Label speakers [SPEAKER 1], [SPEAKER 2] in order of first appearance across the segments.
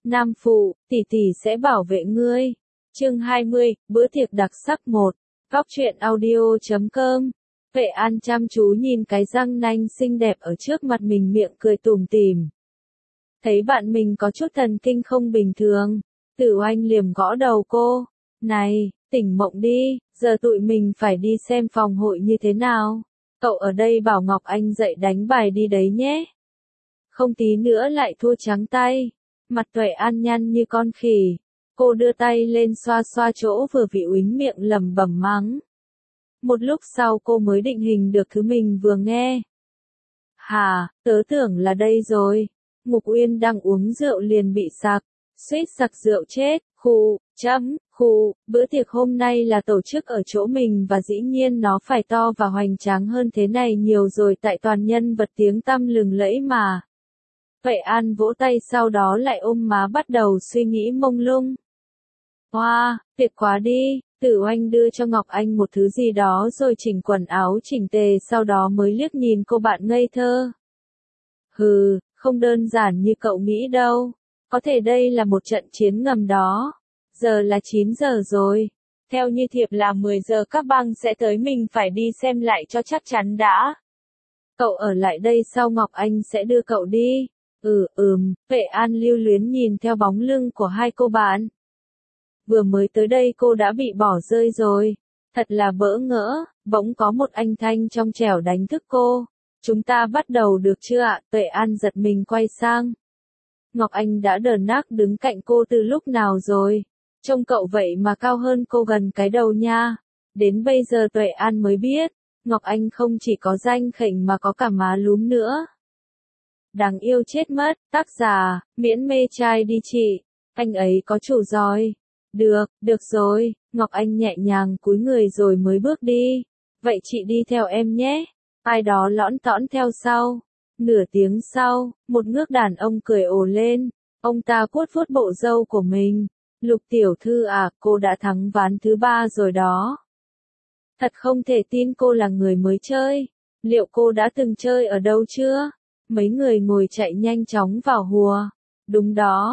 [SPEAKER 1] Nam phụ, tỷ tỷ sẽ bảo vệ ngươi. Chương 20, bữa tiệc đặc sắc 1. Góc truyện audio.com. Vệ An chăm chú nhìn cái răng nanh xinh đẹp ở trước mặt mình, miệng cười tủm tỉm. Thấy bạn mình có chút thần kinh không bình thường, Tử Oanh liềm gõ đầu cô. Này, tỉnh mộng đi, giờ tụi mình phải đi xem phòng hội như thế nào. Cậu ở đây bảo Ngọc Anh dậy đánh bài đi đấy nhé. Không tí nữa lại thua trắng tay. Mặt Tuệ An nhăn như con khỉ. Cô đưa tay lên xoa xoa chỗ vừa bị uýnh miệng, lẩm bẩm mắng. Một lúc sau cô mới định hình được thứ mình vừa nghe. Hà, tớ tưởng là đây rồi. Mục Uyên đang uống rượu liền bị sặc, suýt sặc rượu chết. Bữa tiệc hôm nay là tổ chức ở chỗ mình và dĩ nhiên nó phải to và hoành tráng hơn thế này nhiều rồi, tại toàn nhân vật tiếng tăm lừng lẫy mà. Vệ An vỗ tay sau đó lại ôm má bắt đầu suy nghĩ mông lung. Wow, tuyệt quá đi. Tử Oanh đưa cho Ngọc Anh một thứ gì đó rồi chỉnh quần áo chỉnh tề, sau đó mới liếc nhìn cô bạn ngây thơ. Hừ, không đơn giản như cậu nghĩ đâu. Có thể đây là một trận chiến ngầm đó. Giờ là 9 giờ rồi. Theo như thiệp là 10 giờ các băng sẽ tới, mình phải đi xem lại cho chắc chắn đã. Cậu ở lại đây sau Ngọc Anh sẽ đưa cậu đi. Vệ An lưu luyến nhìn theo bóng lưng của hai cô bạn. Vừa mới tới đây cô đã bị bỏ rơi rồi. Thật là bỡ ngỡ, bỗng có một anh thanh trong trẻo đánh thức cô. Chúng ta bắt đầu được chưa ạ? Vệ An giật mình quay sang. Ngọc Anh đã đờ nác đứng cạnh cô từ lúc nào rồi. Trông cậu vậy mà cao hơn cô gần cái đầu nha. Đến bây giờ Tuệ An mới biết, Ngọc Anh không chỉ có danh khỉnh mà có cả má lúm nữa. Đáng yêu chết mất, tác giả, miễn mê trai đi chị. Anh ấy có chủ rồi. Được rồi, Ngọc Anh nhẹ nhàng cúi người rồi mới bước đi. Vậy chị đi theo em nhé. Ai đó lõn tõn theo sau. Nửa tiếng sau, một ngước đàn ông cười ồ lên. Ông ta vuốt vuốt bộ râu của mình. Lục tiểu thư à, cô đã thắng ván thứ 3 rồi đó. Thật không thể tin cô là người mới chơi. Liệu cô đã từng chơi ở đâu chưa? Mấy người ngồi chạy nhanh chóng vào hùa. Đúng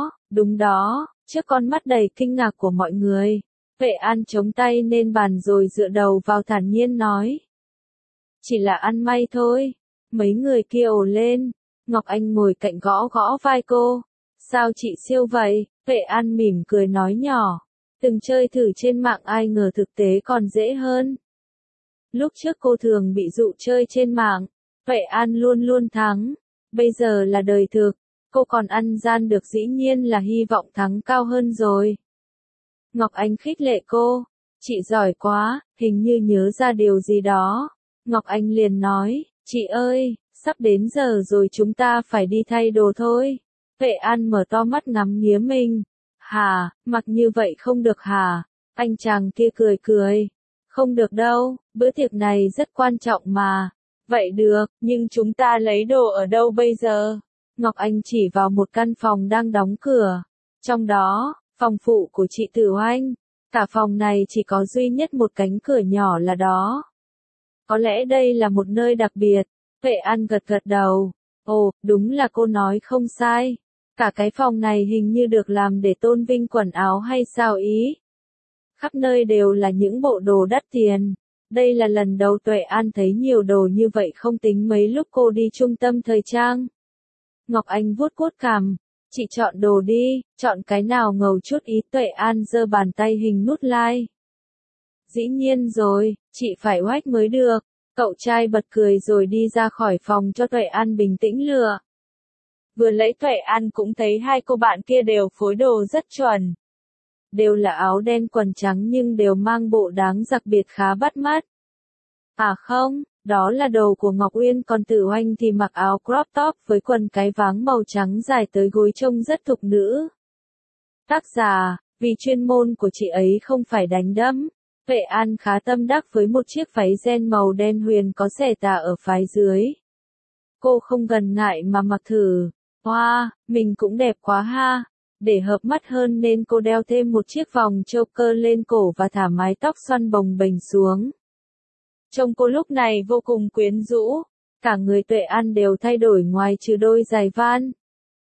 [SPEAKER 1] đó, trước con mắt đầy kinh ngạc của mọi người. Vệ An chống tay lên bàn rồi dựa đầu vào thản nhiên nói. Chỉ là ăn may thôi. Mấy người kia ồ lên. Ngọc Anh ngồi cạnh gõ gõ vai cô. Sao chị siêu vậy? Vệ An mỉm cười nói nhỏ. Từng chơi thử trên mạng ai ngờ thực tế còn dễ hơn. Lúc trước cô thường bị dụ chơi trên mạng. Vệ An luôn luôn thắng. Bây giờ là đời thực. Cô còn ăn gian được, dĩ nhiên là hy vọng thắng cao hơn rồi. Ngọc Anh khích lệ cô. Chị giỏi quá, hình như nhớ ra điều gì đó. Ngọc Anh liền nói, chị ơi, sắp đến giờ rồi, chúng ta phải đi thay đồ thôi. Vệ An mở to mắt ngắm nghía mình. Hà, mặc như vậy không được hả? Anh chàng kia cười cười. Không được đâu, bữa tiệc này rất quan trọng mà. Vậy được, nhưng chúng ta lấy đồ ở đâu bây giờ? Ngọc Anh chỉ vào một căn phòng đang đóng cửa. Trong đó, phòng phụ của chị Tử Oanh. Cả phòng này chỉ có duy nhất một cánh cửa nhỏ là đó. Có lẽ đây là một nơi đặc biệt. Vệ An gật gật đầu. Ồ, đúng là cô nói không sai. Cả cái phòng này hình như được làm để tôn vinh quần áo hay sao ý? Khắp nơi đều là những bộ đồ đắt tiền. Đây là lần đầu Tuệ An thấy nhiều đồ như vậy, không tính mấy lúc cô đi trung tâm thời trang. Ngọc Anh vuốt vuốt cằm. Chị chọn đồ đi, chọn cái nào ngầu chút ý. Tuệ An giơ bàn tay hình nút like. Dĩ nhiên rồi, chị phải oách mới được. Cậu trai bật cười rồi đi ra khỏi phòng cho Tuệ An bình tĩnh lựa. Vừa lấy Tuệ An cũng thấy hai cô bạn kia đều phối đồ rất chuẩn. Đều là áo đen quần trắng nhưng đều mang bộ dáng đặc biệt khá bắt mắt. À không, đó là đồ của Ngọc Uyên, còn Tử Oanh thì mặc áo crop top với quần cái váng màu trắng dài tới gối, trông rất thục nữ. Tác giả, vì chuyên môn của chị ấy không phải đánh đấm. Vệ An khá tâm đắc với một chiếc váy ren màu đen huyền có xẻ tà ở phái dưới. Cô không ngần ngại mà mặc thử. Wow, mình cũng đẹp quá ha. Để hợp mắt hơn nên cô đeo thêm một chiếc vòng choker lên cổ và thả mái tóc xoăn bồng bềnh xuống. Trông cô lúc này vô cùng quyến rũ. Cả người Tuệ An đều thay đổi ngoài trừ đôi giày van.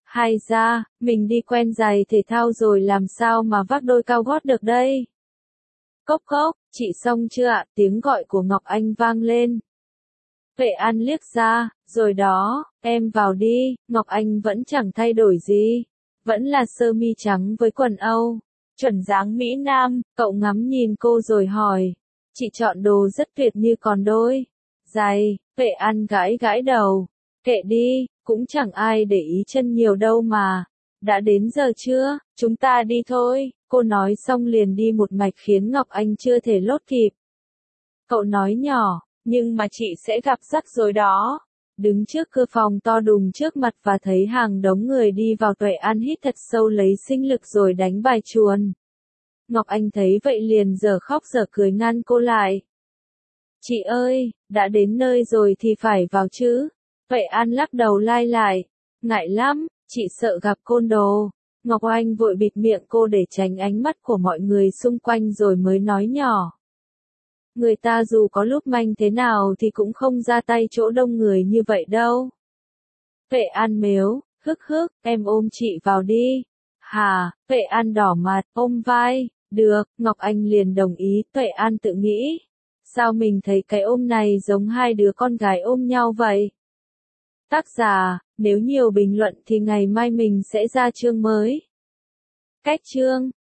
[SPEAKER 1] Hay ra, mình đi quen giày thể thao rồi làm sao mà vác đôi cao gót được đây? Cốc cốc, chị xong chưa ạ? Tiếng gọi của Ngọc Anh vang lên. Vệ An liếc ra, rồi đó, em vào đi. Ngọc Anh vẫn chẳng thay đổi gì. Vẫn là sơ mi trắng với quần Âu. Chuẩn dáng Mỹ Nam, cậu ngắm nhìn cô rồi hỏi. Chị chọn đồ rất tuyệt như còn đôi giày. Vệ An gãi gãi đầu. Kệ đi, cũng chẳng ai để ý chân nhiều đâu mà. Đã đến giờ chưa, chúng ta đi thôi. Cô nói xong liền đi một mạch khiến Ngọc Anh chưa thể lốt kịp. Cậu nói nhỏ, nhưng mà chị sẽ gặp rắc rối đó. Đứng trước cửa phòng to đùng trước mặt và thấy hàng đống người đi vào, Tuệ An hít thật sâu lấy sinh lực rồi đánh bài chuồn. Ngọc Anh thấy vậy liền dở khóc dở cười ngăn cô lại. Chị ơi, đã đến nơi rồi thì phải vào chứ. Tuệ An lắc đầu lai lại. Ngại lắm, chị sợ gặp côn đồ. Ngọc Anh vội bịt miệng cô để tránh ánh mắt của mọi người xung quanh rồi mới nói nhỏ. Người ta dù có lúc manh thế nào thì cũng không ra tay chỗ đông người như vậy đâu. Vệ An mếu, hức hức, em ôm chị vào đi. Hà, Vệ An đỏ mặt, ôm vai. Được, Ngọc Anh liền đồng ý. Vệ An tự nghĩ. Sao mình thấy cái ôm này giống hai đứa con gái ôm nhau vậy? Tác giả, nếu nhiều bình luận thì ngày mai mình sẽ ra chương mới. Cách chương